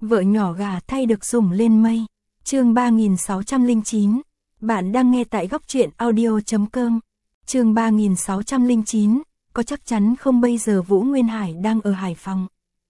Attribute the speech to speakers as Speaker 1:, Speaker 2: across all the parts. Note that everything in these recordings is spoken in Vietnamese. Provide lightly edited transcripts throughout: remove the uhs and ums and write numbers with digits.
Speaker 1: Vợ nhỏ gà thay được sủng lên mây. Chương 3609. Bạn đang nghe tại góc truyện audio.com. Chương 3609. Có chắc chắn không bây giờ Vũ Nguyên Hải đang ở Hải Phòng.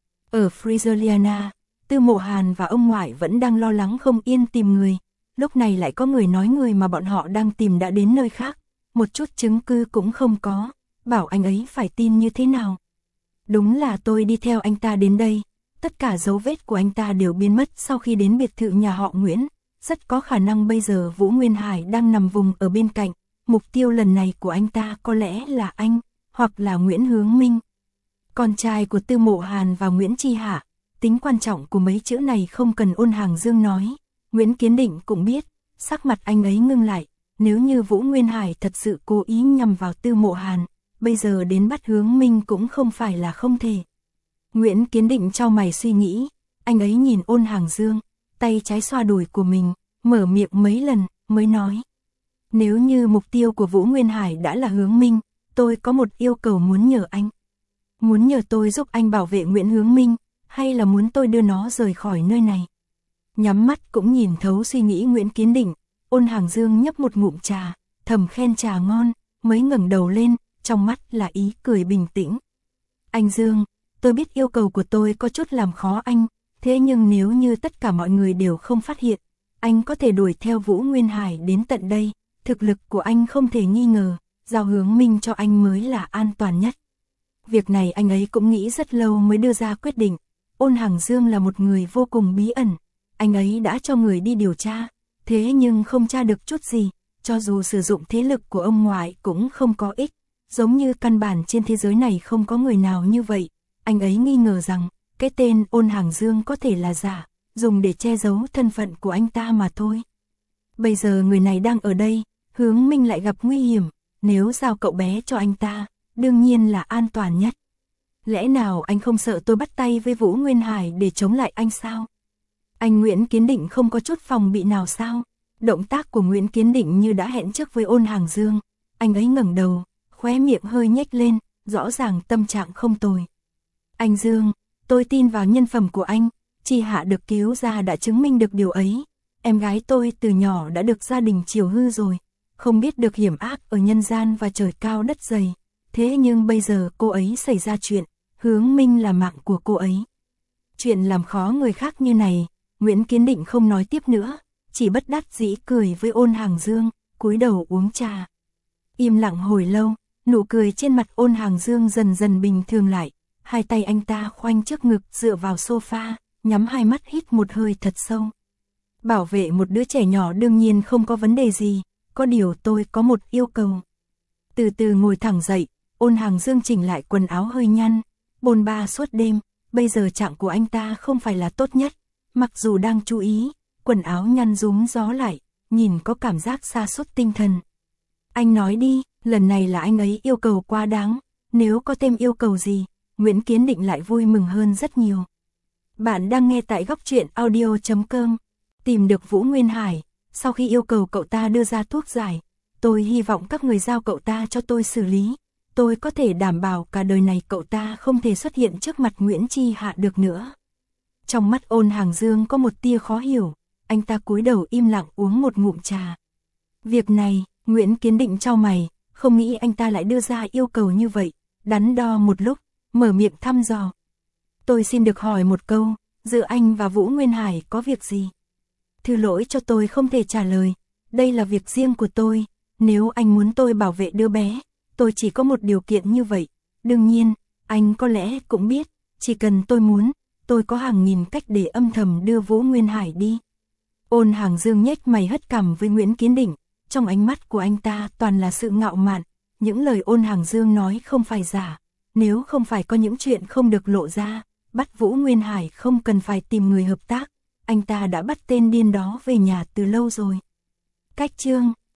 Speaker 1: Ở Frigiliana, Tư Mộ Hàn và ông ngoại vẫn đang lo lắng không yên tìm người. Lúc này lại có người nói người mà bọn họ đang tìm đã đến nơi khác. Một chút chứng cứ cũng không có. Bảo anh ấy phải tin như thế nào? Đúng là tôi đi theo anh ta đến đây. Tất cả dấu vết của anh ta đều biến mất sau khi đến biệt thự nhà họ Nguyễn. Rất có khả năng bây giờ Vũ Nguyên Hải đang nằm vùng ở bên cạnh. Mục tiêu lần này của anh ta có lẽ là anh, hoặc là Nguyễn Hướng Minh. Con trai của Tư Mộ Hàn và Nguyễn Chi Hạ. Tính quan trọng của mấy chữ này không cần Ôn Hàng Dương nói. Nguyễn Kiến Định cũng biết, sắc mặt anh ấy ngưng lại. Nếu như Vũ Nguyên Hải thật sự cố ý nhằm vào Tư Mộ Hàn, bây giờ đến bắt Hướng Minh cũng không phải là không thể. Nguyễn Kiến Định chau mày suy nghĩ, anh ấy nhìn Ôn Hàng Dương, tay trái xoa đùi của mình, mở miệng mấy lần, mới nói. Nếu như mục tiêu của Vũ Nguyên Hải đã là Hướng Minh, tôi có một yêu cầu muốn nhờ anh. Muốn nhờ tôi giúp anh bảo vệ Nguyễn Hướng Minh, hay là muốn tôi đưa nó rời khỏi nơi này? Nhắm mắt cũng nhìn thấu suy nghĩ Nguyễn Kiến Định, Ôn Hàng Dương nhấp một ngụm trà, thầm khen trà ngon, mới ngẩng đầu lên, trong mắt là ý cười bình tĩnh. Anh Dương, tôi biết yêu cầu của tôi có chút làm khó anh, thế nhưng nếu như tất cả mọi người đều không phát hiện, anh có thể đuổi theo Vũ Nguyên Hải đến tận đây, thực lực của anh không thể nghi ngờ, giao Hướng Minh cho anh mới là an toàn nhất. Việc này anh ấy cũng nghĩ rất lâu mới đưa ra quyết định. Ôn Hàng Dương là một người vô cùng bí ẩn, anh ấy đã cho người đi điều tra, thế nhưng không tra được chút gì, cho dù sử dụng thế lực của ông ngoại cũng không có ích, giống như căn bản trên thế giới này không có người nào như vậy. Anh ấy nghi ngờ rằng, cái tên Ôn Hàng Dương có thể là giả, dùng để che giấu thân phận của anh ta mà thôi. Bây giờ người này đang ở đây, Hướng Minh lại gặp nguy hiểm, nếu giao cậu bé cho anh ta, đương nhiên là an toàn nhất. Lẽ nào anh không sợ tôi bắt tay với Vũ Nguyên Hải để chống lại anh sao? Anh Nguyễn Kiến Định không có chút phòng bị nào sao? Động tác của Nguyễn Kiến Định như đã hẹn trước với Ôn Hàng Dương, anh ấy ngẩng đầu, khóe miệng hơi nhếch lên, rõ ràng tâm trạng không tồi. Anh Dương, tôi tin vào nhân phẩm của anh, Chi Hạ được cứu ra đã chứng minh được điều ấy. Em gái tôi từ nhỏ đã được gia đình chiều hư rồi, không biết được hiểm ác ở nhân gian và trời cao đất dày. Thế nhưng bây giờ cô ấy xảy ra chuyện, Hướng Minh là mạng của cô ấy. Chuyện làm khó người khác như này, Nguyễn Kiến Định không nói tiếp nữa, chỉ bất đắc dĩ cười với Ôn Hàng Dương, cúi đầu uống trà. Im lặng hồi lâu, nụ cười trên mặt Ôn Hàng Dương dần dần bình thường lại, hai tay anh ta khoanh trước ngực dựa vào sofa, nhắm hai mắt hít một hơi thật sâu. Bảo vệ một đứa trẻ nhỏ đương nhiên không có vấn đề gì, có điều tôi có một yêu cầu. Từ từ ngồi thẳng dậy, Ôn Hàng Dương chỉnh lại quần áo hơi nhăn, bôn ba suốt đêm, bây giờ trạng của anh ta không phải là tốt nhất, mặc dù đang chú ý, quần áo nhăn rúm gió lại, nhìn có cảm giác sa sút tinh thần. Anh nói đi, lần này là anh ấy yêu cầu quá đáng, nếu có thêm yêu cầu gì, Nguyễn Kiến Định lại vui mừng hơn rất nhiều. Bạn đang nghe tại góc truyện audio.com. Tìm được Vũ Nguyên Hải, sau khi yêu cầu cậu ta đưa ra thuốc giải, tôi hy vọng các người giao cậu ta cho tôi xử lý. Tôi có thể đảm bảo cả đời này cậu ta không thể xuất hiện trước mặt Nguyễn Chi Hạ được nữa. Trong mắt Ôn Hàng Dương có một tia khó hiểu, anh ta cúi đầu im lặng uống một ngụm trà. Việc này, Nguyễn Kiến Định chau mày, không nghĩ anh ta lại đưa ra yêu cầu như vậy, đắn đo một lúc, mở miệng thăm dò. Tôi xin được hỏi một câu, giữa anh và Vũ Nguyên Hải có việc gì? Thứ lỗi cho tôi không thể trả lời, đây là việc riêng của tôi, nếu anh muốn tôi bảo vệ đứa bé, tôi chỉ có một điều kiện như vậy. Đương nhiên, anh có lẽ cũng biết, chỉ cần tôi muốn, tôi có hàng nghìn cách để âm thầm đưa Vũ Nguyên Hải đi. Ôn Hàng Dương nhếch mày hất cằm với Nguyễn Kiến Định, trong ánh mắt của anh ta toàn là sự ngạo mạn, những lời Ôn Hàng Dương nói không phải giả, nếu không phải có những chuyện không được lộ ra, bắt Vũ Nguyên Hải không cần phải tìm người hợp tác, anh ta đã bắt tên điên đó về nhà từ lâu rồi. Cách chương